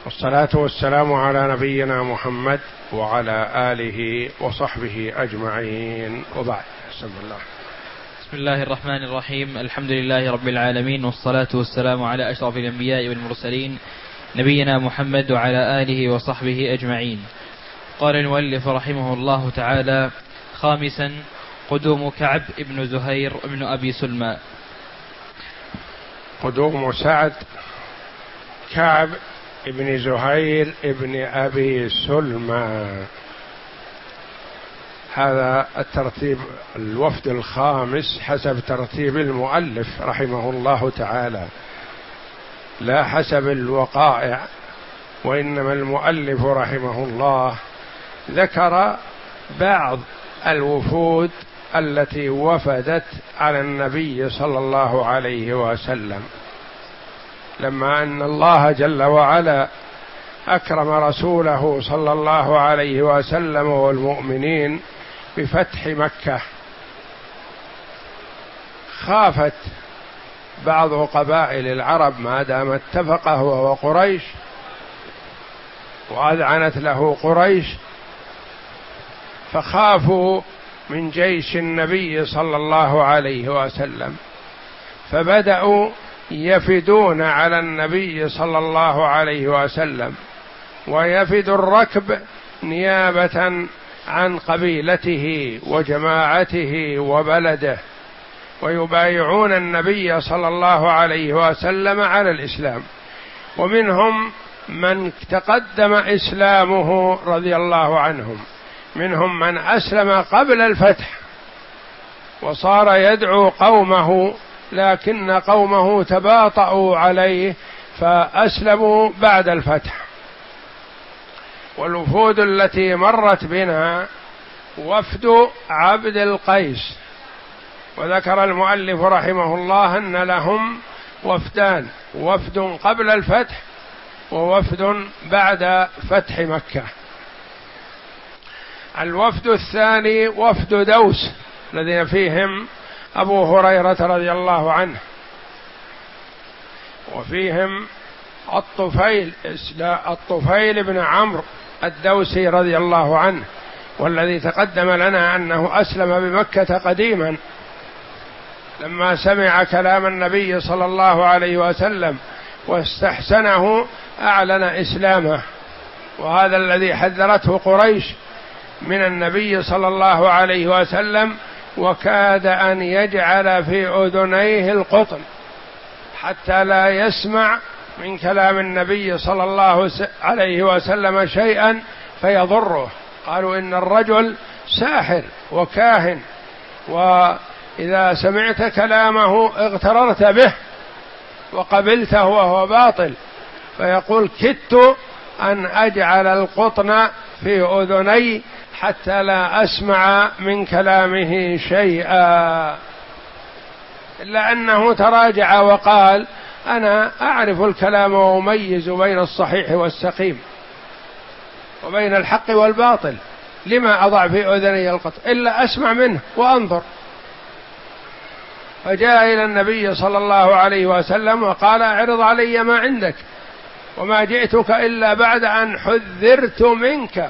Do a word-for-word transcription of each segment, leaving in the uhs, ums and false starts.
والصلاة والسلام على نبينا محمد وعلى آله وصحبه أجمعين، وبعد. بسم الله بسم الله الرحمن الرحيم. الحمد لله رب العالمين، والصلاة والسلام على أشرف الأنبياء والمرسلين نبينا محمد وعلى آله وصحبه أجمعين. قال المؤلف رحمه الله تعالى: خامسا، قدوم كعب ابن زهير ابن أبي سلمى. قدوم سعد كعب ابن زهير ابن أبي سلمى، هذا الترتيب الوفد الخامس حسب ترتيب المؤلف رحمه الله تعالى، لا حسب الوقائع، وإنما المؤلف رحمه الله ذكر بعض الوفود التي وفدت على النبي صلى الله عليه وسلم، لما أن الله جل وعلا أكرم رسوله صلى الله عليه وسلم والمؤمنين بفتح مكة، خافت بعض قبائل العرب ما دام اتفق هو وقريش وأذعنت له قريش، فخافوا من جيش النبي صلى الله عليه وسلم، فبدأوا يفدون على النبي صلى الله عليه وسلم، ويفد الركب نيابة عن قبيلته وجماعته وبلده، ويبايعون النبي صلى الله عليه وسلم على الإسلام. ومنهم من تقدم إسلامه رضي الله عنهم، منهم من أسلم قبل الفتح وصار يدعو قومه، لكن قومه تباطؤوا عليه فأسلموا بعد الفتح. والوفود التي مرت بنا وفد عبد القيس، وذكر المؤلف رحمه الله أن لهم وفدان، وفد قبل الفتح ووفد بعد فتح مكة. الوفد الثاني وفد دوس الذين فيهم أبو هريرة رضي الله عنه، وفيهم الطفيل الطفيل بن عمرو الدوسي رضي الله عنه، والذي تقدم لنا أنه أسلم بمكة قديما لما سمع كلام النبي صلى الله عليه وسلم واستحسنه أعلن إسلامه، وهذا الذي حذرته قريش من النبي صلى الله عليه وسلم، وكاد أن يجعل في أذنيه القطن حتى لا يسمع من كلام النبي صلى الله عليه وسلم شيئا فيضره. قالوا إن الرجل ساحر وكاهن، وإذا سمعت كلامه اغتررت به وقبلته وهو باطل، فيقول: كدت أن أجعل القطن في أذني حتى لا أسمع من كلامه شيئا، إلا أنه تراجع وقال: أنا أعرف الكلام وأميز بين الصحيح والسقيم وبين الحق والباطل، لما أضع في أذني القطن إلا أسمع منه وأنظر. فجاء إلى النبي صلى الله عليه وسلم وقال: اعرض علي ما عندك، وما جئتك إلا بعد أن حذرت منك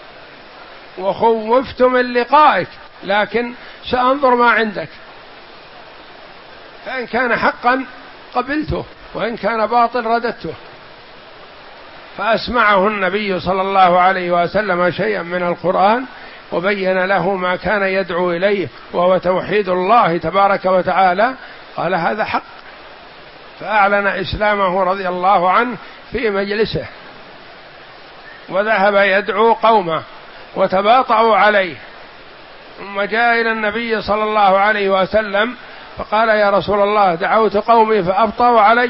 وخوفت من لقائك، لكن سأنظر ما عندك، فإن كان حقا قبلته وإن كان باطل رددته. فأسمعه النبي صلى الله عليه وسلم شيئا من القرآن، وبين له ما كان يدعو إليه وهو توحيد الله تبارك وتعالى. قال: هذا حق، فأعلن إسلامه رضي الله عنه في مجلسه، وذهب يدعو قومه وتباطؤوا عليه. ثم جاء إلى النبي صلى الله عليه وسلم فقال: يا رسول الله، دعوت قومي فأبطأوا علي،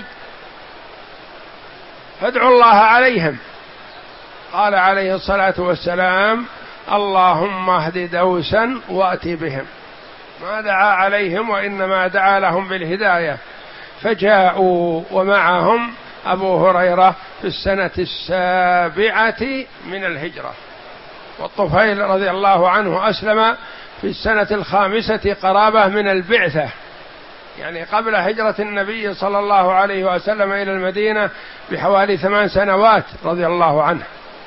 فادعوا الله عليهم. قال عليه الصلاة والسلام: اللهم اهد دوسا وأتي بهم. ما دعا عليهم، وإنما دعا لهم بالهداية. فجاءوا ومعهم أبو هريرة في السنة السابعة من الهجرة، والطفيل رضي الله عنه أسلم في السنة الخامسة قرابة من البعثة، يعني قبل هجرة النبي صلى الله عليه وسلم إلى المدينة بحوالي ثمان سنوات رضي الله عنه.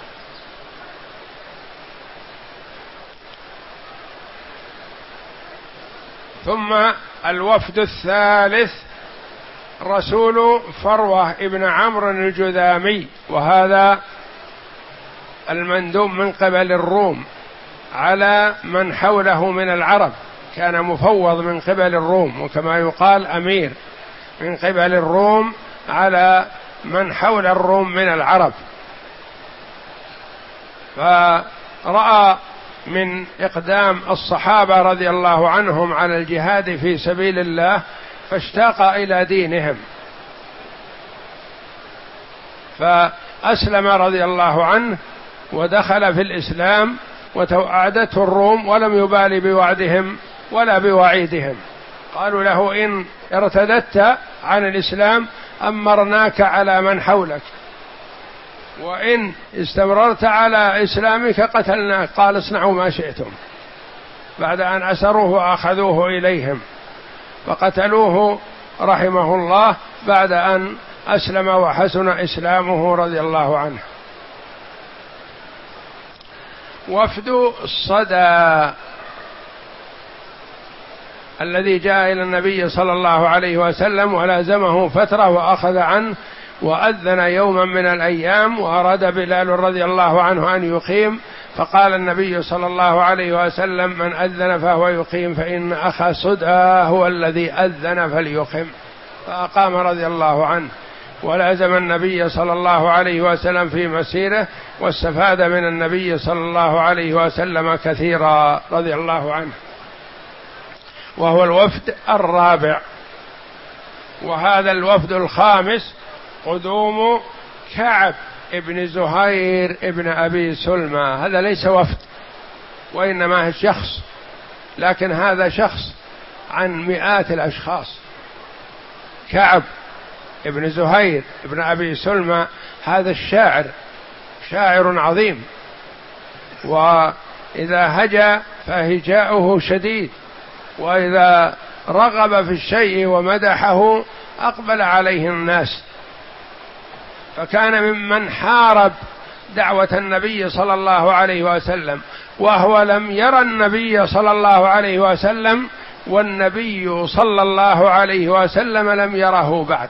ثم الوفد الثالث رسول فروة ابن عمرو الجذامي، وهذا المندوب من قبل الروم على من حوله من العرب، كان مفوض من قبل الروم، وكما يقال أمير من قبل الروم على من حول الروم من العرب. فرأى من إقدام الصحابة رضي الله عنهم على الجهاد في سبيل الله فاشتاق إلى دينهم، فأسلم رضي الله عنه ودخل في الإسلام، وتوعدته الروم ولم يبالي بوعدهم ولا بوعيدهم. قالوا له: إن ارتدت عن الإسلام أمرناك على من حولك، وإن استمررت على إسلامك قتلناك. قال: اصنعوا ما شئتم. بعد أن أسروه وأخذوه إليهم فقتلوه رحمه الله بعد أن أسلم وحسن إسلامه رضي الله عنه. وفد الصدى الذي جاء إلى النبي صلى الله عليه وسلم ولازمه فترة وأخذ عنه، وأذن يوما من الأيام، وأراد بلال رضي الله عنه أن يقيم، فقال النبي صلى الله عليه وسلم: من أذن فهو يقيم، فإن أخا صدى هو الذي أذن فليقم. فأقام رضي الله عنه، ولازم النبي صلى الله عليه وسلم في مسيره، واستفاد من النبي صلى الله عليه وسلم كثيرا رضي الله عنه. وهو الوفد الرابع. وهذا الوفد الخامس قدوم كعب ابن زهير ابن أبي سلمى. هذا ليس وفد وإنما هو شخص، لكن هذا شخص عن مئات الأشخاص. كعب ابن زهير ابن أبي سلمى هذا الشاعر شاعر عظيم، وإذا هجا فهجاؤه شديد، وإذا رغب في الشيء ومدحه أقبل عليه الناس، فكان ممن حارب دعوة النبي صلى الله عليه وسلم، وهو لم يرى النبي صلى الله عليه وسلم، والنبي صلى الله عليه وسلم لم يره بعد.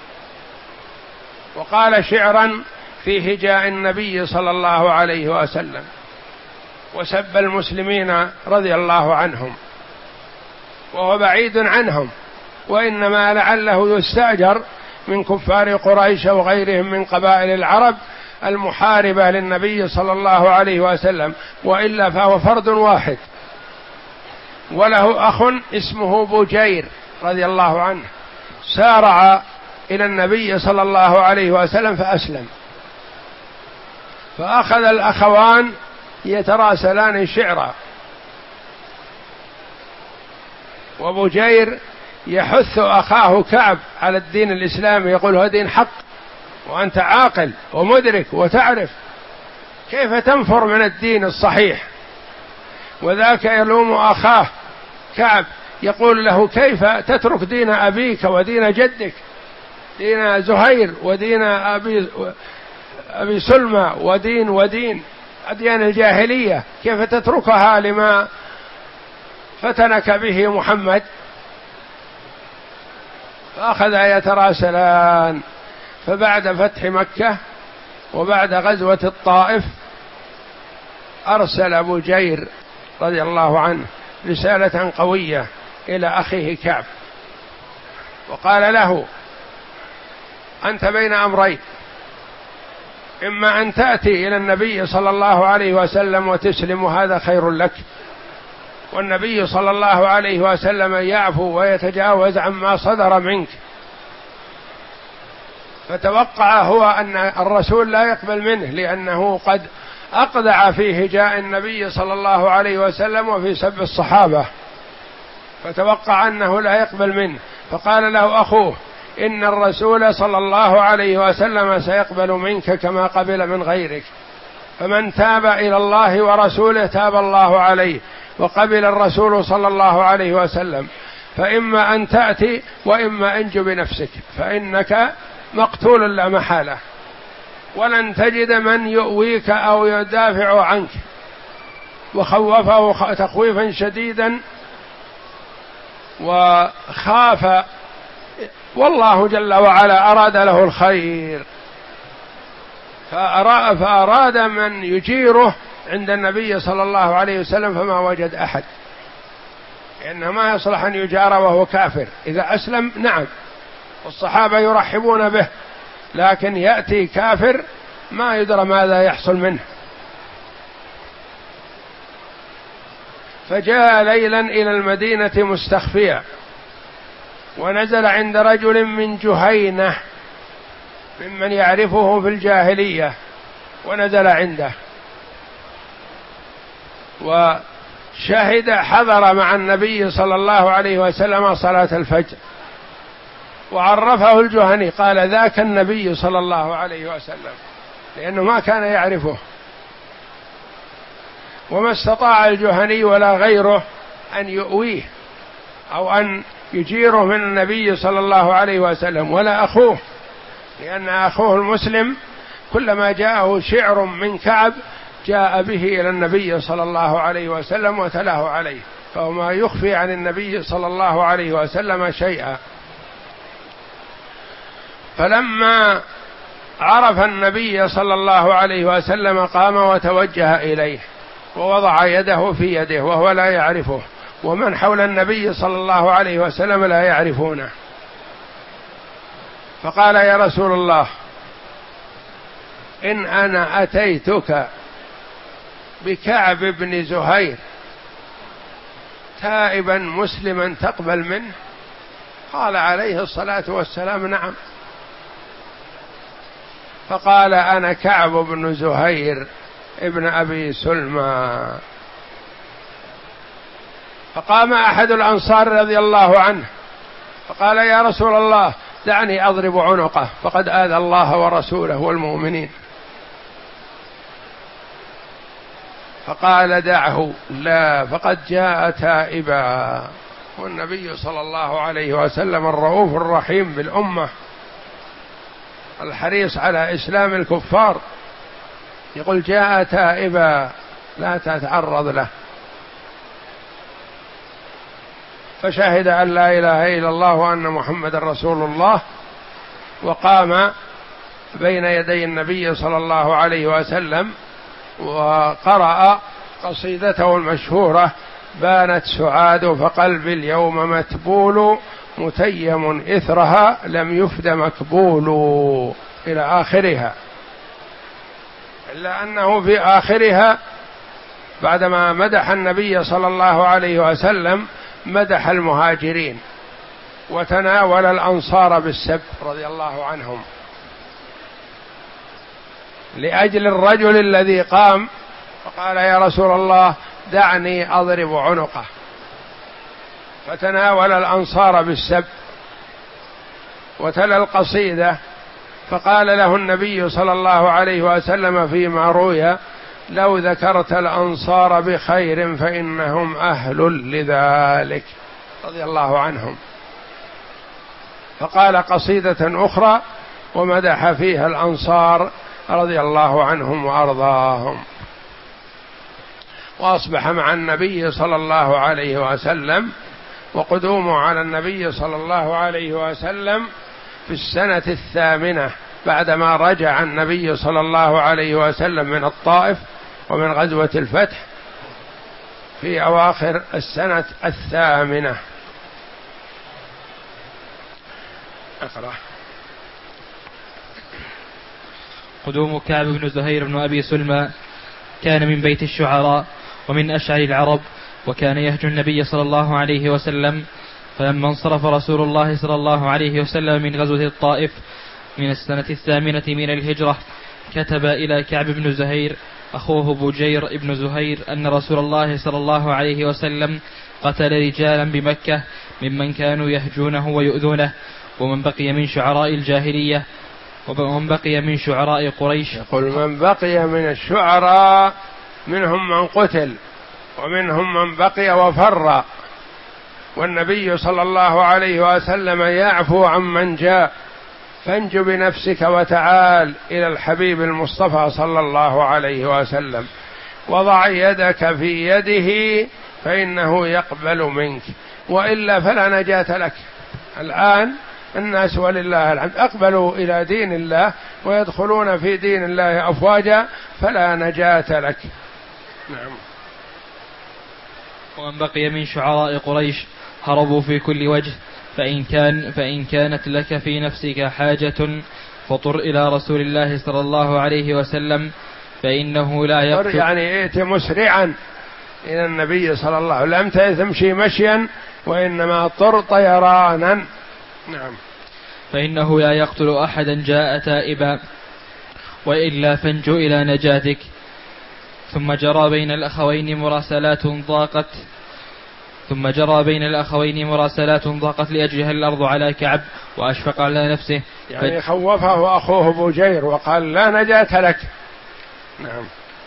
وقال شعرا في هجاء النبي صلى الله عليه وسلم، وسب المسلمين رضي الله عنهم، وهو بعيد عنهم، وإنما لعله يستأجر من كفار قريش وغيرهم من قبائل العرب المحاربة للنبي صلى الله عليه وسلم، وإلا فهو فرد واحد. وله أخ اسمه بجير رضي الله عنه، سارع إلى النبي صلى الله عليه وسلم فأسلم، فأخذ الأخوان يتراسلان شعرا، وبجير يحث أخاه كعب على الدين الإسلامي، يقول: هذا دين حق، وأنت عاقل ومدرك وتعرف، كيف تنفر من الدين الصحيح؟ وذاك يلوم أخاه كعب، يقول له: كيف تترك دين أبيك ودين جدك، دين زهير ودين أبي, أبي سلمى ودين ودين أديان الجاهلية، كيف تتركها لما فتنك به محمد؟ فأخذ يتراسلان. فبعد فتح مكة وبعد غزوة الطائف أرسل بجير رضي الله عنه رسالة قوية إلى أخيه كعب، وقال له: أنت بين أمرين، إما أن تأتي إلى النبي صلى الله عليه وسلم وتسلم، وهذا خير لك، والنبي صلى الله عليه وسلم يعفو ويتجاوز عما صدر منك. فتوقع هو أن الرسول لا يقبل منه، لأنه قد أقدع في هجاء النبي صلى الله عليه وسلم وفي سب الصحابة، فتوقع أنه لا يقبل منه. فقال له أخوه: إن الرسول صلى الله عليه وسلم سيقبل منك كما قبل من غيرك، فمن تاب إلى الله ورسوله تاب الله عليه، وقبل الرسول صلى الله عليه وسلم. فإما أن تأتي وإما أنجو بنفسك، فإنك مقتول لا محالة، ولن تجد من يؤويك أو يدافع عنك. وخوفه تخويفا شديدا وخاف، والله جل وعلا أراد له الخير، فأراد من يجيره عند النبي صلى الله عليه وسلم فما وجد أحد، لأنه ما يصلح أن يجار وهو كافر. إذا أسلم نعم والصحابة يرحبون به، لكن يأتي كافر ما يدرى ماذا يحصل منه. فجاء ليلا إلى المدينة مستخفيا، ونزل عند رجل من جهينة ممن يعرفه في الجاهلية، ونزل عنده وشهد حضر مع النبي صلى الله عليه وسلم صلاة الفجر، وعرفه الجهني قال ذاك النبي صلى الله عليه وسلم، لأنه ما كان يعرفه، وما استطاع الجهني ولا غيره أن يؤويه أو أن يجيره من النبي صلى الله عليه وسلم، ولا أخوه، لأن أخوه المسلم كلما جاءه شعر من كعب جاء به إلى النبي صلى الله عليه وسلم وتلاه عليه، فهو ما يخفي عن النبي صلى الله عليه وسلم شيئا. فلما عرف النبي صلى الله عليه وسلم قام وتوجه إليه ووضع يده في يده وهو لا يعرفه، ومن حول النبي صلى الله عليه وسلم لا يعرفونه، فقال يا رسول الله إن أنا أتيتك بكعب بن زهير تائبا مسلما تقبل منه؟ قال عليه الصلاة والسلام نعم. فقال أنا كعب بن زهير ابن أبي سلمى. فقام أحد الأنصار رضي الله عنه فقال يا رسول الله دعني أضرب عنقه فقد آذى الله ورسوله والمؤمنين. فقال دعه، لا، فقد جاء تائبا. والنبي صلى الله عليه وسلم الرؤوف الرحيم بالأمة الحريص على إسلام الكفار، يقول جاء تائبا لا تتعرض له. فشهد أن لا إله إلا الله وأن محمد رسول الله، وقام بين يدي النبي صلى الله عليه وسلم وقرأ قصيدته المشهورة بانت سعاد فقلبي اليوم متبول متيم إثرها لم يفد مكبول إلى آخرها، إلا أنه في آخرها بعدما مدح النبي صلى الله عليه وسلم مدح المهاجرين وتناول الأنصار بالسب رضي الله عنهم لأجل الرجل الذي قام فقال يا رسول الله دعني أضرب عنقه، فتناول الأنصار بالسب وتلا القصيدة. فقال له النبي صلى الله عليه وسلم فيما روي لو ذكرت الأنصار بخير فإنهم أهل لذلك رضي الله عنهم. فقال قصيدة أخرى ومدح فيها الأنصار رضي الله عنهم وأرضاهم. وأصبح مع النبي صلى الله عليه وسلم، وقدومه على النبي صلى الله عليه وسلم في السنة الثامنة بعدما رجع النبي صلى الله عليه وسلم من الطائف ومن غزوة الفتح في أواخر السنة الثامنة. أقرأ. قدوم كعب بن زهير بن أبي سلمى كان من بيت الشعراء ومن أشعر العرب، وكان يهجو النبي صلى الله عليه وسلم. فلما انصرف رسول الله صلى الله عليه وسلم من غزوة الطائف من السنة الثامنة من الهجرة كتب إلى كعب بن زهير أخوه بجير بن زهير أن رسول الله صلى الله عليه وسلم قتل رجالا بمكة ممن كانوا يهجونه ويؤذونه، ومن بقي من شعراء الجاهلية ومن بقي من شعراء قريش. يقول من بقي من الشعراء منهم من قتل ومنهم من بقي وفر، والنبي صلى الله عليه وسلم يعفو عمن جاء، فانج بنفسك وتعال إلى الحبيب المصطفى صلى الله عليه وسلم، وضع يدك في يده فإنه يقبل منك، وإلا فلا نجاة لك. الآن الناس ولله الحمد أقبلوا إلى دين الله ويدخلون في دين الله أفواجا، فلا نجاة لك. نعم. ومن بقي من شعراء قريش هربوا في كل وجه، فإن, كان فإن كانت لك في نفسك حاجة فطر إلى رسول الله صلى الله عليه وسلم فإنه لا يقتل. يعني ائت مسرعا إلى النبي صلى الله عليه وسلم، لم تمشي مشيا وإنما طر طيرانا. نعم. فإنه لا يقتل أحدا جاء تائبا، وإلا فانجو إلى نجاتك. ثم جرى بين الأخوين مراسلات ضاقت ثم جرى بين الأخوين مراسلات ضاقت لأجلها الأرض على كعب وأشفق على نفسه، يعني ف... خوفه أخوه بجير وقال لا نجاة لك. نعم.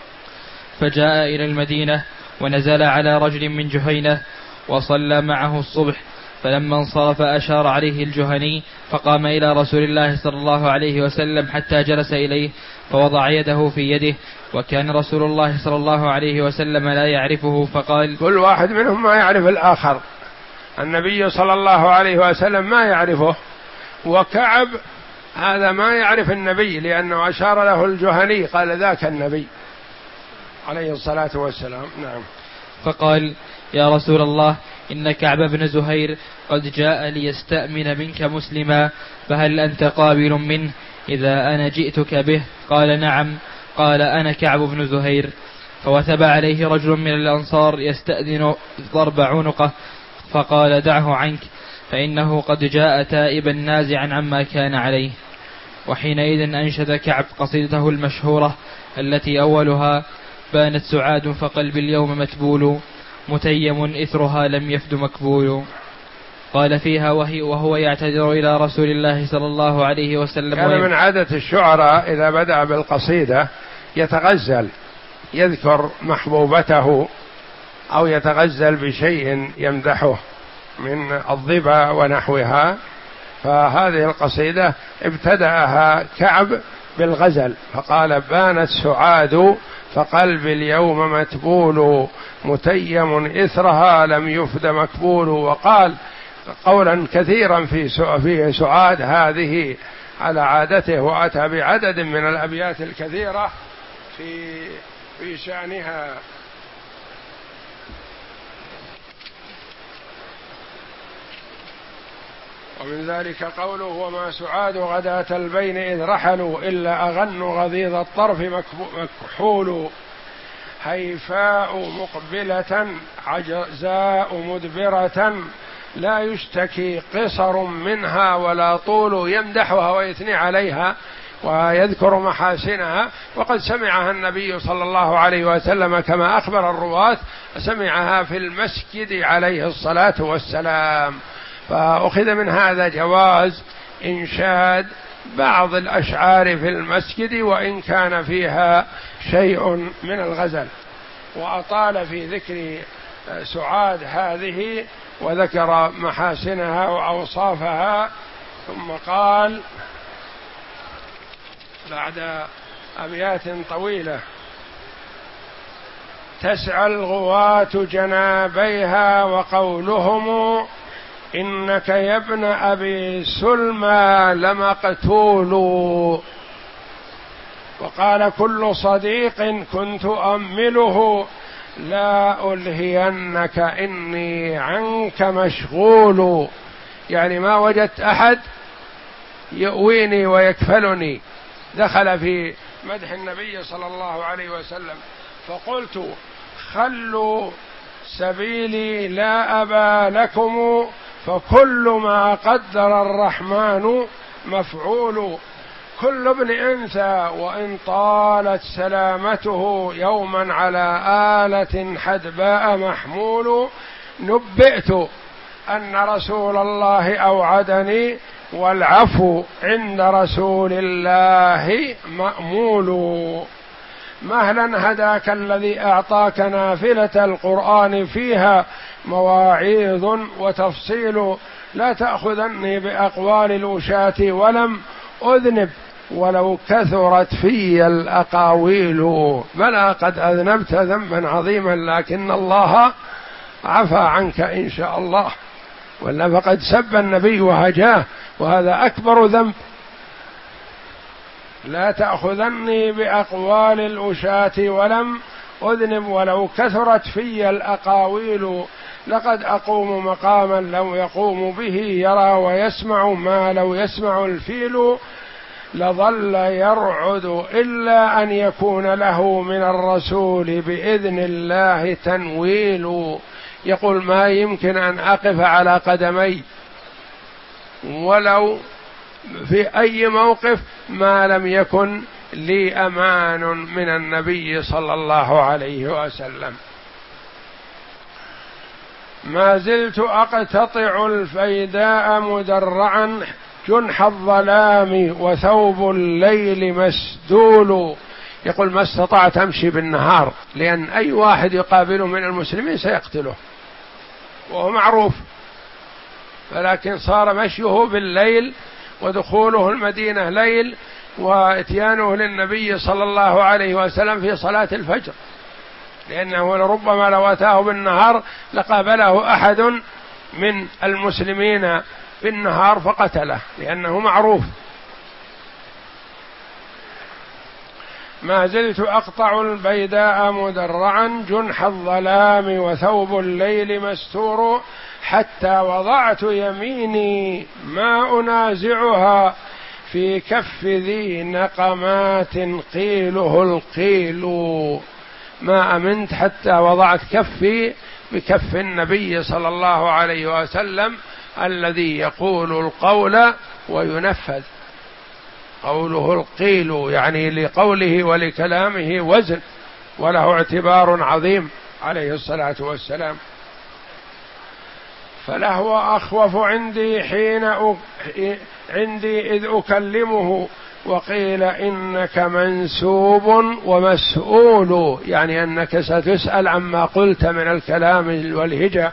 فجاء إلى المدينة ونزل على رجل من جهينة وصلى معه الصبح، فلما انصرف أشار عليه الجهني فقام إلى رسول الله صلى الله عليه وسلم حتى جلس إليه فوضع يده في يده، وكان رسول الله صلى الله عليه وسلم لا يعرفه، فقال: كل واحد منهم ما يعرف الآخر، النبي صلى الله عليه وسلم ما يعرفه، وكعب هذا ما يعرف النبي لأنه أشار له الجهني قال ذاك النبي عليه الصلاة والسلام. نعم. فقال: يا رسول الله، إن كعب بن زهير قد جاء ليستأمن منك مسلما، فهل أنت قابل منه إذا أنا جئتك به؟ قال: نعم. قال: أنا كعب بن زهير. فوثب عليه رجل من الأنصار يستأذن ضرب عنقه، فقال: دعه عنك، فإنه قد جاء تائبا نازعا عما كان عليه. وحينئذ أنشد كعب قصيدته المشهورة التي أولها: بانت سعاد فقلبي اليوم متبول، متيم إثرها لم يفد مكبول. قال فيها وهي وهو يعتذر إلى رسول الله صلى الله عليه وسلم. كان من عادة الشعراء إذا بدأ بالقصيدة يتغزل، يذكر محبوبته أو يتغزل بشيء يمدحه من الضبا ونحوها، فهذه القصيدة ابتدأها كعب بالغزل، فقال: بانت سعاد فقلبي اليوم متبول، متيم إثرها لم يفد مكبول. وقال قولا كثيرا في في سعاد هذه على عادته، وأتى بعدد من الأبيات الكثيرة في في شأنها. ومن ذلك قوله: وما سعاد غداة البين إذ رحلوا، إلا أغن غضيض الطرف مكحول، هيفاء مقبلة عجزاء مدبرة، لا يشتكي قصر منها ولا طول. يمدحها ويثني عليها ويذكر محاسنها، وقد سمعها النبي صلى الله عليه وسلم كما أخبر الرواة، سمعها في المسجد عليه الصلاة والسلام. فأخذ من هذا جواز إنشاد بعض الأشعار في المسجد وإن كان فيها شيء من الغزل. وأطال في ذكر سعاد هذه وذكر محاسنها وأوصافها، ثم قال بعد أبيات طويلة: تسعى الغواة جنابيها وقولهم إنك يا ابن أبي سلمى لمقتول. وقال كل صديق كنت أمله لا ألهينك إني عنك مشغول. يعني ما وجدت أحد يؤويني ويكفلني. دخل في مدح النبي صلى الله عليه وسلم فقلت: خلوا سبيلي لا أبا لكم، فكل ما قدر الرحمن مفعول. كل ابن أنثى وإن طالت سلامته، يوما على آلة حدباء محمول. نبئت أن رسول الله أوعدني، والعفو عند رسول الله مأمول. مهلا هداك الذي أعطاك نافلة القرآن فيها مواعيظ وتفصيل، لا تأخذني بأقوال الوشاة ولم أذنب ولو كثرت في الأقاويل. بلى قد أذنبت ذنبا عظيما لكن الله عفى عنك إن شاء الله، ولا فقد سب النبي وهجاه وهذا أكبر ذنب. لا تأخذني بأقوال الأشاة ولم أذنب ولو كثرت في الأقاويل، لقد أقوم مقاما لو يقوم به يرى ويسمع ما لو يسمع الفيل، لظل يرعد إلا أن يكون له من الرسول بإذن الله تنويل. يقول ما يمكن أن أقف على قدمي ولو في أي موقف ما لم يكن لي أمان من النبي صلى الله عليه وسلم. ما زلت أقتطع الفيداء مدرعا جنح الظلام وثوب الليل مسدول. يقول ما استطعت أمشي بالنهار لأن أي واحد يقابله من المسلمين سيقتله وهو معروف، ولكن صار مشيه بالليل ودخوله المدينة ليل واتيانه للنبي صلى الله عليه وسلم في صلاة الفجر، لأنه لربما لو أتاه بالنهار لقابله أحد من المسلمين بالنهار فقتله لأنه معروف. ما زلت أقطع البيداء مدرعا جنح الظلام وثوب الليل مستور، حتى وضعت يميني ما أنازعها في كف ذي نقمات قيله القيل. ما أمنت حتى وضعت كفي بكف النبي صلى الله عليه وسلم الذي يقول القول وينفذ. قوله القيل يعني لقوله ولكلامه وزن وله اعتبار عظيم عليه الصلاة والسلام. فلهو أخوف عندي حين أ... عندي إذ أكلمه، وقيل إنك منسوب ومسؤول، يعني أنك ستسأل عما قلت من الكلام والهجة.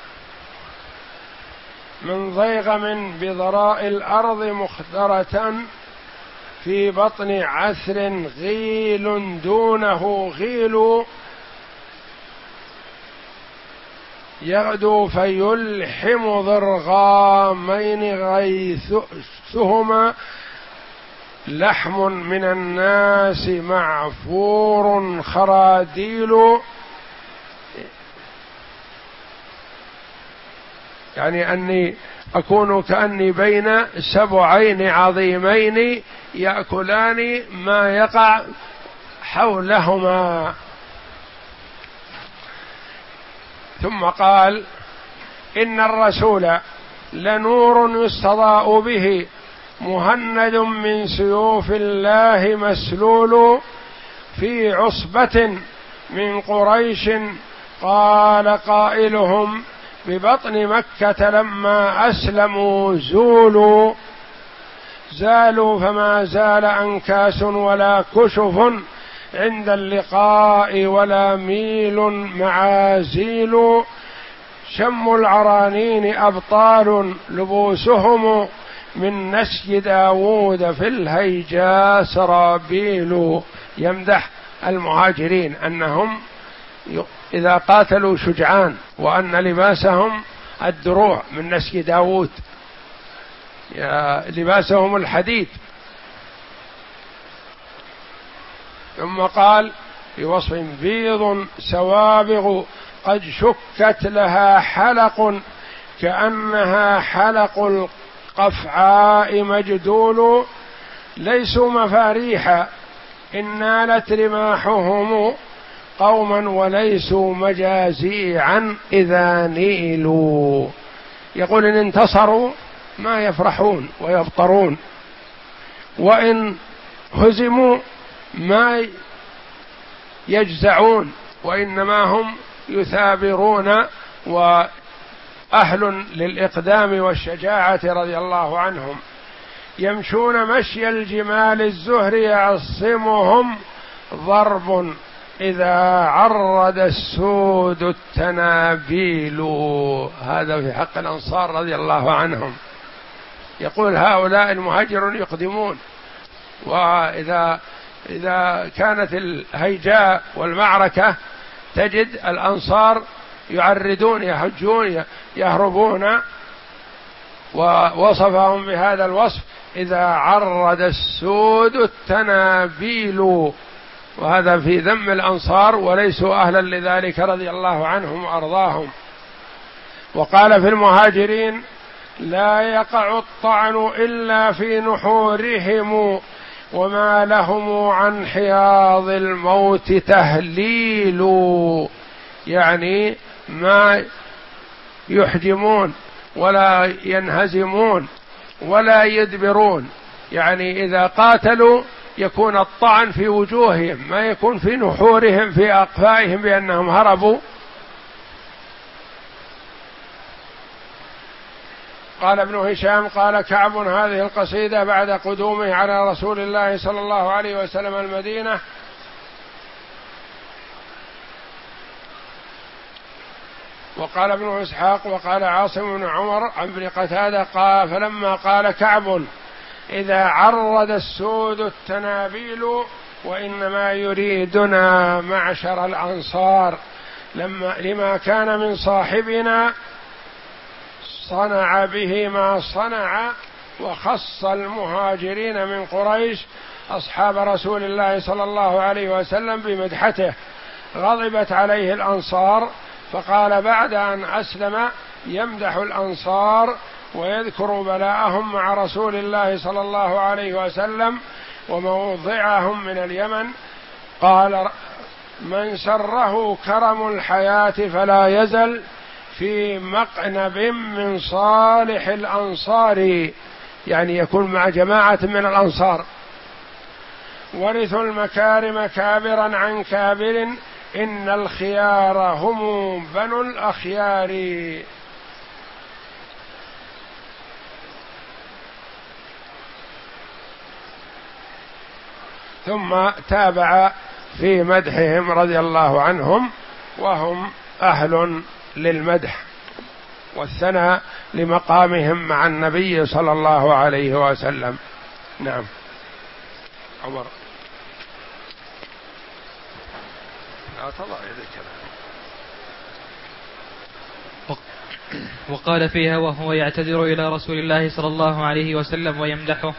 من ضيغم بضراء الأرض مخدرة في بطن عثر غيل دونه غيل، يغدو فيلحم ضرغامين غيثهما لحم من الناس معفور خراديل. يعني أني أكون كأني بين سبعين عظيمين يأكلان ما يقع حولهما. ثم قال إن الرسول لنور يستضاء به مهند من سيوف الله مسلول، في عصبة من قريش قال قائلهم ببطن مكة لما أسلموا زولوا، زالوا فما زال أنكاس ولا كشف عند اللقاء ولا ميل معازيل، شم العرانين أبطال لبوسهم من نسج داود في الهيجا سرابيل. يمدح المهاجرين أنهم إذا قاتلوا شجعان، وأن لباسهم الدروع من نسج داود لباسهم الحديد. ثم قال في وصف بيض سوابغ قد شكت لها حلق كأنها حلق القفعاء مجدول، ليسوا مفاريح إن نالت رماحهم قوما وليسوا مجازيعا إذا نيلوا. يقول إن انتصروا ما يفرحون ويبطرون، وإن هزموا ما يجزعون، وإنما هم يثابرون وأهل للإقدام والشجاعة رضي الله عنهم. يمشون مشي الجمال الزهر يعصمهم ضرب إذا عرد السود التنابيل. هذا في حق الأنصار رضي الله عنهم. يقول هؤلاء المهاجرون يقدمون، وإذا إذا كانت الهيجاء والمعركة تجد الأنصار يعرضون يهجون يهربون، ووصفهم بهذا الوصف إذا عرد السود التنابيل، وهذا في ذم الأنصار وليسوا أهلا لذلك رضي الله عنهم وأرضاهم. وقال في المهاجرين لا يقع الطعن إلا في نحورهم وما لهم عن حياض الموت تهليل، يعني ما يحجمون ولا ينهزمون ولا يدبرون، يعني إذا قاتلوا يكون الطعن في وجوههم ما يكون في نحورهم في أقفائهم بأنهم هربوا. قال ابن هشام قال كعب هذه القصيدة بعد قدومه على رسول الله صلى الله عليه وسلم المدينة، وقال ابن إسحاق وقال عاصم بن عمر عن ابن قتادة قال فلما قال كعب إذا عرض السود التنابيل وإنما يريدنا معشر الأنصار لما لما كان من صاحبنا صنع به ما صنع، وخص المهاجرين من قريش أصحاب رسول الله صلى الله عليه وسلم بمدحته، غضبت عليه الأنصار، فقال بعد أن أسلم يمدح الأنصار ويذكر بلاءهم مع رسول الله صلى الله عليه وسلم وموضعهم من اليمن. قال من سره كرم الحياة فلا يزل في مقنب من صالح الأنصار، يعني يكون مع جماعة من الأنصار. ورثوا المكارم كابرا عن كابر إن الخيار هم بنو الأخيار. ثم تابع في مدحهم رضي الله عنهم، وهم أهل للمدح والثناء لمقامهم مع النبي صلى الله عليه وسلم. نعم. عمر لا تضع يدك. وقال فيها وهو يعتذر إلى رسول الله صلى الله عليه وسلم ويمدحه: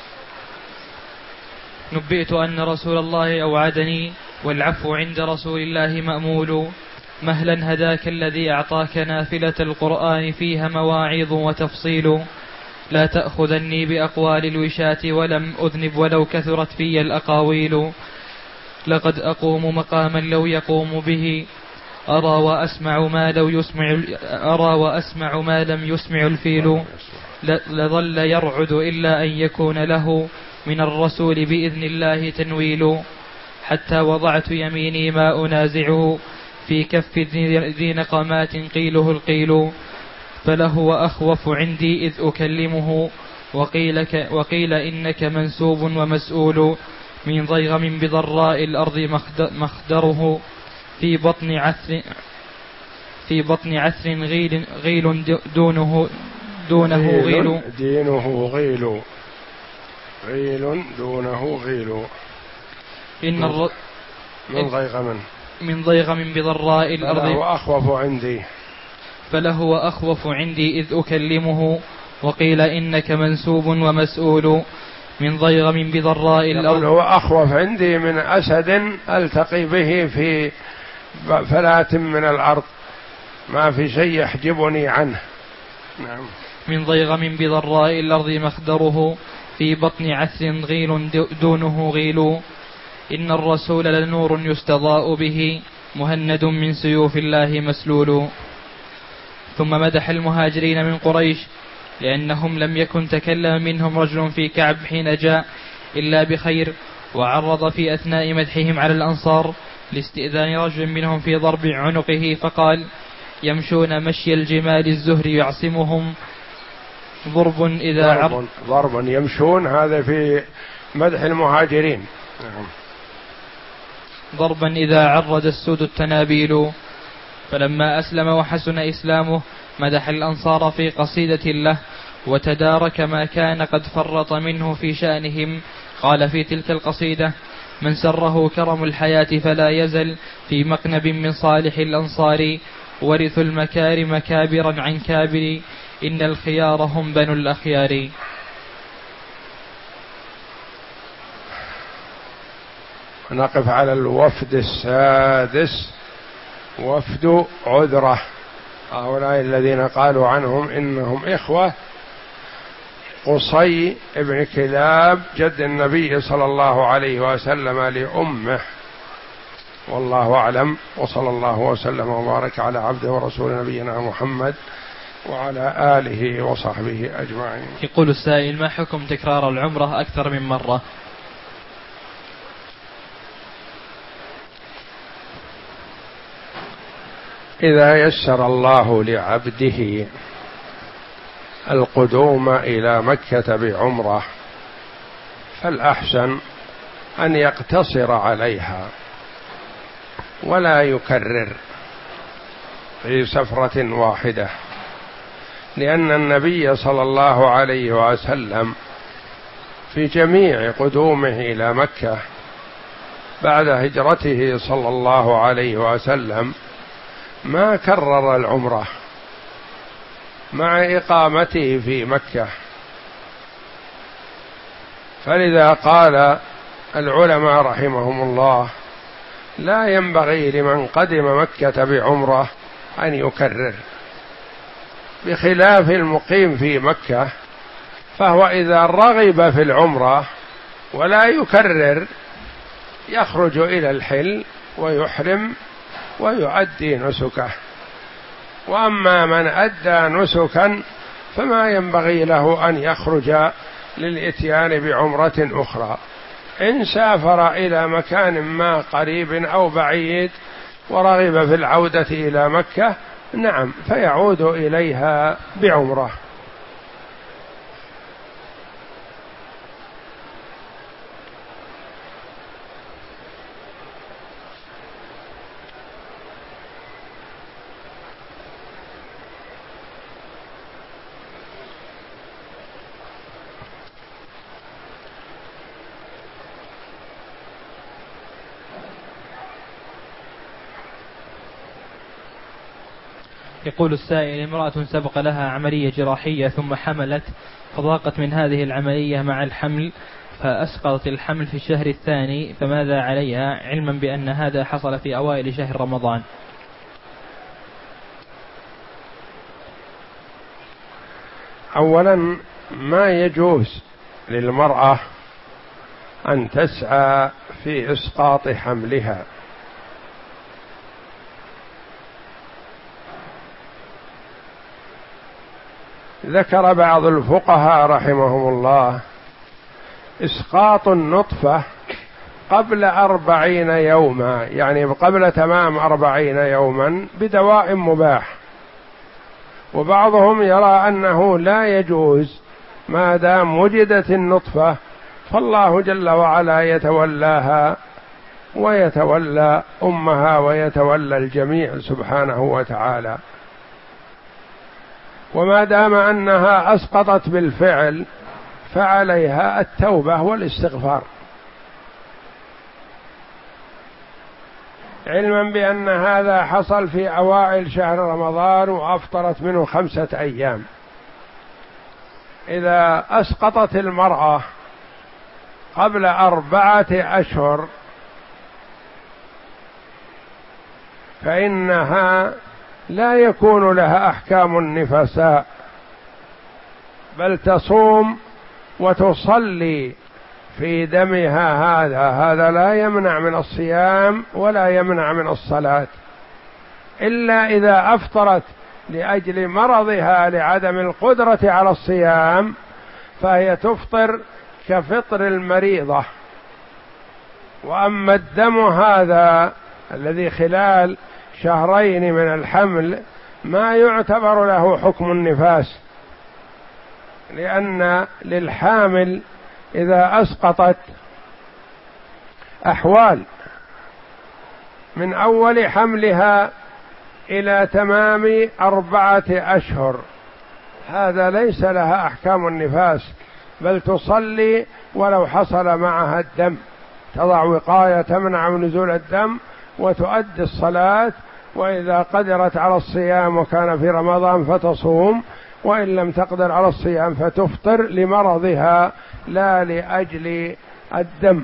نبئت أن رسول الله أوعدني والعفو عند رسول الله مأمول، مهلا هداك الذي أعطاك نافلة القرآن فيها مواعظ وتفصيل، لا تأخذني بأقوال الوشاة ولم أذنب ولو كثرت في الأقاويل، لقد أقوم مقاما لو يقوم به أرى وأسمع ما لو يسمع أرى وأسمع ما لم يسمع الفيل، لظل يرعد إلا أن يكون له من الرسول بإذن الله تنويل، حتى وضعت يميني ما أنازعه في كف ذي نقمات قيله القيل، فلهو أخوف عندي إذ أكلمه وقيل, وقيل إنك منسوب ومسؤول، من ضيغم بضراء الأرض مخدره في بطن عثر في بطن عثر غيل, غيل دونه دونه غيل دينه غيل غيل دونه غيل إن الر... من ضيغم من ضيغم بضراء الأرض فله أخوف عندي فله أخوف عندي إذ أكلمه وقيل إنك منسوب ومسؤول، من ضيغم بضراء الأرض هو أخوف عندي من أسد ألتقي به في فلاة من الأرض، ما في شيء يحجبني عنه. نعم. من ضيغم بضراء الأرض مخدره في بطن عثر غيل دونه غيل، إن الرسول لنور يستضاء به مهند من سيوف الله مسلول. ثم مدح المهاجرين من قريش لأنهم لم يكن تكلم منهم رجل في كعب حين جاء إلا بخير، وعرض في أثناء مدحهم على الأنصار لاستئذان رجل منهم في ضرب عنقه فقال: يمشون مشي الجمال الزهر يعصمهم ضرب إذا ضرب, ضرب يمشون، هذا في مدح المهاجرين. ضربا إذا عرض السود التنابيل. فلما أسلم وحسن إسلامه مدح الأنصار في قصيدة له وتدارك ما كان قد فرط منه في شأنهم. قال في تلك القصيدة: من سره كرم الحياة فلا يزل في مقنب من صالح الأنصار، ورثوا المكارم كابرا عن كابر، إن الخيار هم بنو الأخيار. نقف على الوفد السادس، وفد عذرة، هؤلاء الذين قالوا عنهم إنهم إخوة قصي ابن كلاب جد النبي صلى الله عليه وسلم لأمه. والله أعلم، وصلى الله وسلم وبارك على عبده ورسول نبينا محمد وعلى آله وصحبه أجمعين. يقول السائل: ما حكم تكرار العمرة أكثر من مرة؟ إذا يسر الله لعبده القدوم إلى مكة بعمرة فالأحسن أن يقتصر عليها ولا يكرر في سفرة واحدة، لأن النبي صلى الله عليه وسلم في جميع قدومه إلى مكة بعد هجرته صلى الله عليه وسلم ما كرر العمرة مع إقامته في مكة. فلذا قال العلماء رحمهم الله: لا ينبغي لمن قدم مكة بعمرة أن يكرر، بخلاف المقيم في مكة، فهو إذا رغب في العمرة ولا يكرر يخرج إلى الحل ويحرم ويؤدي نسكه. وأما من أدى نسكا فما ينبغي له أن يخرج للإتيان بعمرة أخرى. إن سافر إلى مكان ما قريب أو بعيد ورغب في العودة إلى مكة، نعم، فيعود إليها بعمرة. يقول السائل: امرأة سبق لها عملية جراحية ثم حملت، فضاقت من هذه العملية مع الحمل فأسقطت الحمل في الشهر الثاني، فماذا عليها علما بأن هذا حصل في أوائل شهر رمضان؟ أولا، ما يجوز للمرأة أن تسعى في إسقاط حملها، ذكر بعض الفقهاء رحمهم الله إسقاط النطفة قبل أربعين يوما، يعني قبل تمام أربعين يوما، بدواء مباح، وبعضهم يرى أنه لا يجوز ما دام وجدت النطفة، فالله جل وعلا يتولاها ويتولى أمها ويتولى الجميع سبحانه وتعالى. وما دام أنها أسقطت بالفعل فعليها التوبة والاستغفار، علما بأن هذا حصل في أوائل شهر رمضان وأفطرت منه خمسة أيام. إذا أسقطت المرأة قبل أربعة أشهر فإنها لا يكون لها أحكام النفساء، بل تصوم وتصلي في دمها هذا هذا لا يمنع من الصيام ولا يمنع من الصلاة، إلا إذا أفطرت لأجل مرضها لعدم القدرة على الصيام فهي تفطر كفطر المريضة. وأما الدم هذا الذي خلال شهرين من الحمل ما يعتبر له حكم النفاس، لأن للحامل إذا أسقطت أحوال، من أول حملها إلى تمام أربعة أشهر، هذا ليس لها أحكام النفاس، بل تصلي ولو حصل معها الدم، تضع وقاية تمنع من نزول الدم وتؤدي الصلاة، وإذا قدرت على الصيام وكان في رمضان فتصوم، وإن لم تقدر على الصيام فتفطر لمرضها لا لأجل الدم.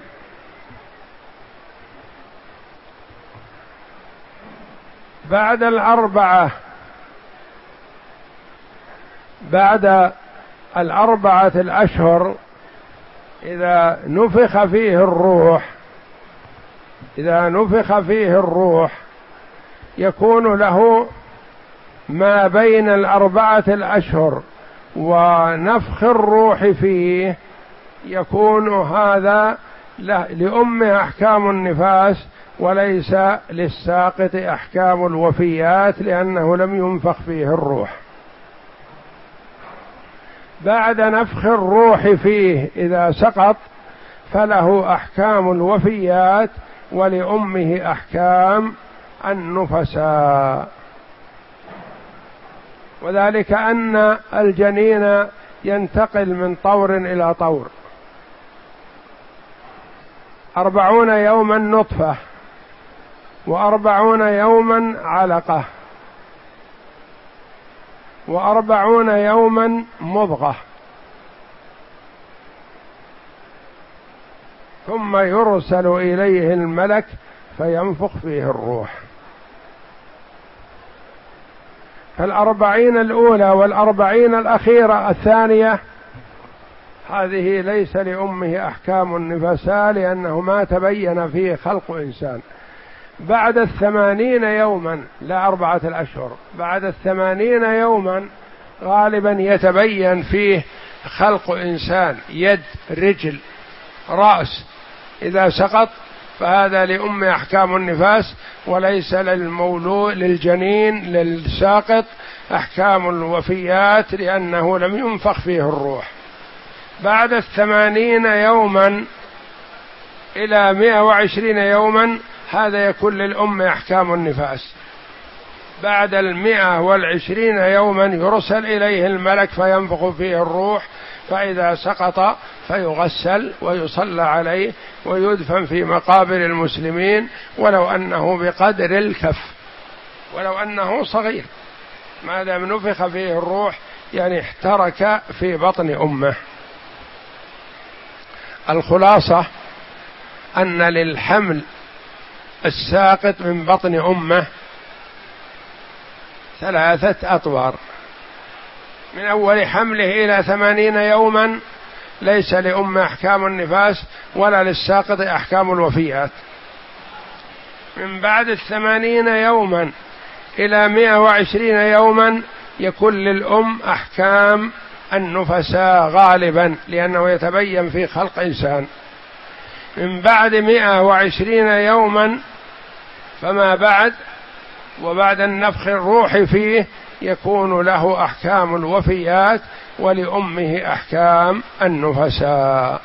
بعد الأربعة بعد الأربعة الأشهر إذا نفخ فيه الروح إذا نفخ فيه الروح يكون له ما بين الأربعة الأشهر ونفخ الروح فيه، يكون هذا لأمه أحكام النفاس وليس للساقط أحكام الوفيات، لأنه لم ينفخ فيه الروح. بعد نفخ الروح فيه إذا سقط فله أحكام الوفيات ولأمه أحكام النفساء، وذلك أن الجنين ينتقل من طور إلى طور، أربعون يوما نطفة، وأربعون يوما علقة، وأربعون يوما مضغة، ثم يرسل إليه الملك فينفخ فيه الروح. فالأربعين الأولى والأربعين الأخيرة الثانية هذه ليس لأمه أحكام النفساء، لأنه ما تبين فيه خلق إنسان. بعد الثمانين يوما، لا أربعة الأشهر، بعد الثمانين يوما غالبا يتبين فيه خلق إنسان، يد، رجل، رأس. إذا سقط فهذا لأم أحكام النفاس، وليس للمولود للجنين للساقط أحكام الوفيات، لأنه لم ينفخ فيه الروح. بعد الثمانين يوما إلى مئة وعشرين يوما هذا يكون للأم أحكام النفاس. بعد المئة والعشرين يوما يرسل إليه الملك فينفخ فيه الروح، فإذا سقط فيغسل ويصلى عليه ويدفن في مقابر المسلمين، ولو أنه بقدر الكف، ولو أنه صغير، ما دام نفخ فيه الروح يعني احترك في بطن أمه. الخلاصة أن للحمل الساقط من بطن أمه ثلاثة أطوار: من أول حمله إلى ثمانين يوما ليس لأم أحكام النفاس ولا للساقط أحكام الوفيات. من بعد الثمانين يوما إلى مئة وعشرين يوما يكون للأم أحكام النفساء غالبا، لأنه يتبين في خلق إنسان. من بعد مئة وعشرين يوما فما بعد وبعد النفخ الروح فيه يكون له أحكام الوفيات ولأمه أحكام النفساء.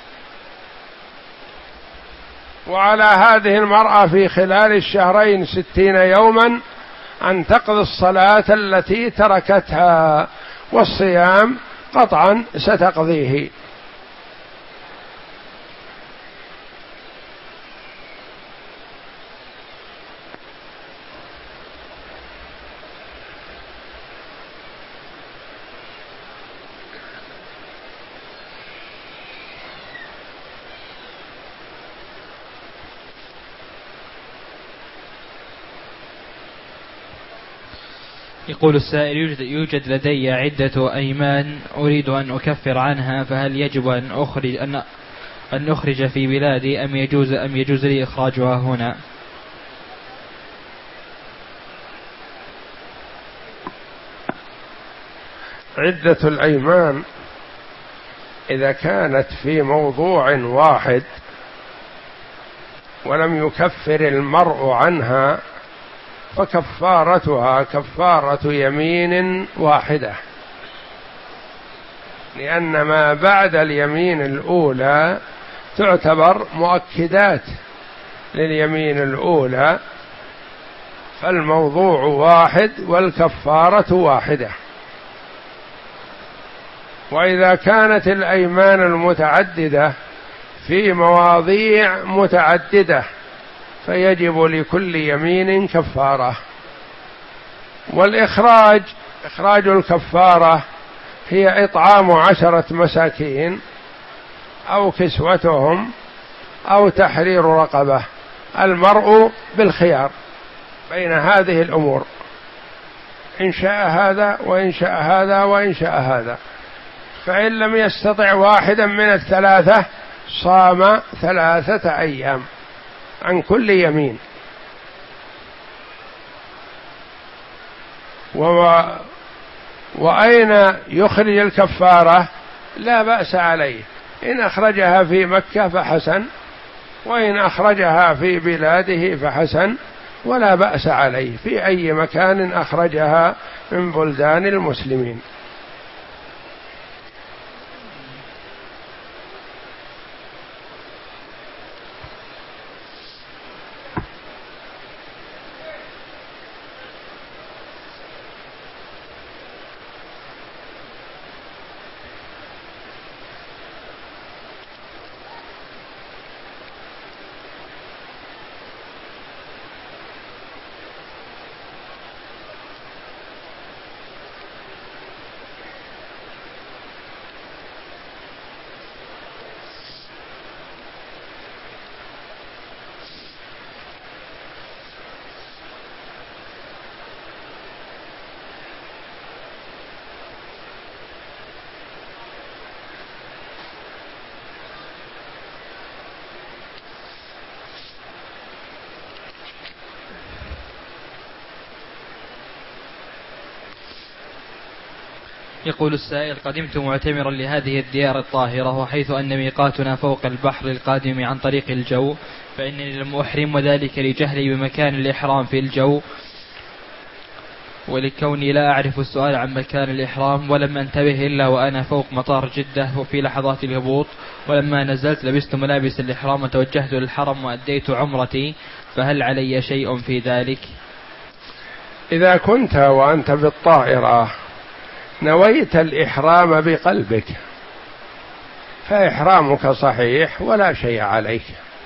وعلى هذه المرأة في خلال الشهرين ستين يوما أن تقضي الصلاة التي تركتها، والصيام قطعا ستقضيه. يقول السائل: يوجد, يوجد لدي عدة أيمان أريد أن أكفر عنها، فهل يجب أن أخرج أن أن أخرج في بلادي أم يجوز أم يجوز لي إخراجها هنا؟ عدة الأيمان إذا كانت في موضوع واحد ولم يكفر المرء عنها فكفارتها كفارة يمين واحدة، لأن ما بعد اليمين الأولى تعتبر مؤكدات لليمين الأولى فالموضوع واحد والكفارة واحدة. وإذا كانت الأيمان المتعددة في مواضيع متعددة فيجب لكل يمين كفارة. والإخراج إخراج الكفارة هي إطعام عشرة مساكين أو كسوتهم أو تحرير رقبة. المرء بالخيار بين هذه الأمور، إن شاء هذا وإن شاء هذا وإن شاء هذا. فإن لم يستطع واحدا من الثلاثة صام ثلاثة أيام عن كل يمين. و... وأين يخرج الكفارة؟ لا بأس عليه، إن أخرجها في مكة فحسن، وإن أخرجها في بلاده فحسن، ولا بأس عليه في أي مكان أخرجها من بلدان المسلمين. يقول السائل: قدمت معتمرا لهذه الديار الطاهرة، وحيث أن ميقاتنا فوق البحر القادم عن طريق الجو، فإنني لم أحرم، وذلك لجهلي بمكان الإحرام في الجو، ولكوني لا أعرف السؤال عن مكان الإحرام، ولم أنتبه إلا وأنا فوق مطار جدة وفي لحظات الهبوط، ولما نزلت لبست ملابس الإحرام وتوجهت للحرم وأديت عمرتي، فهل علي شيء في ذلك؟ إذا كنت وأنت في الطائرة نويت الإحرام بقلبك فإحرامك صحيح ولا شيء عليك.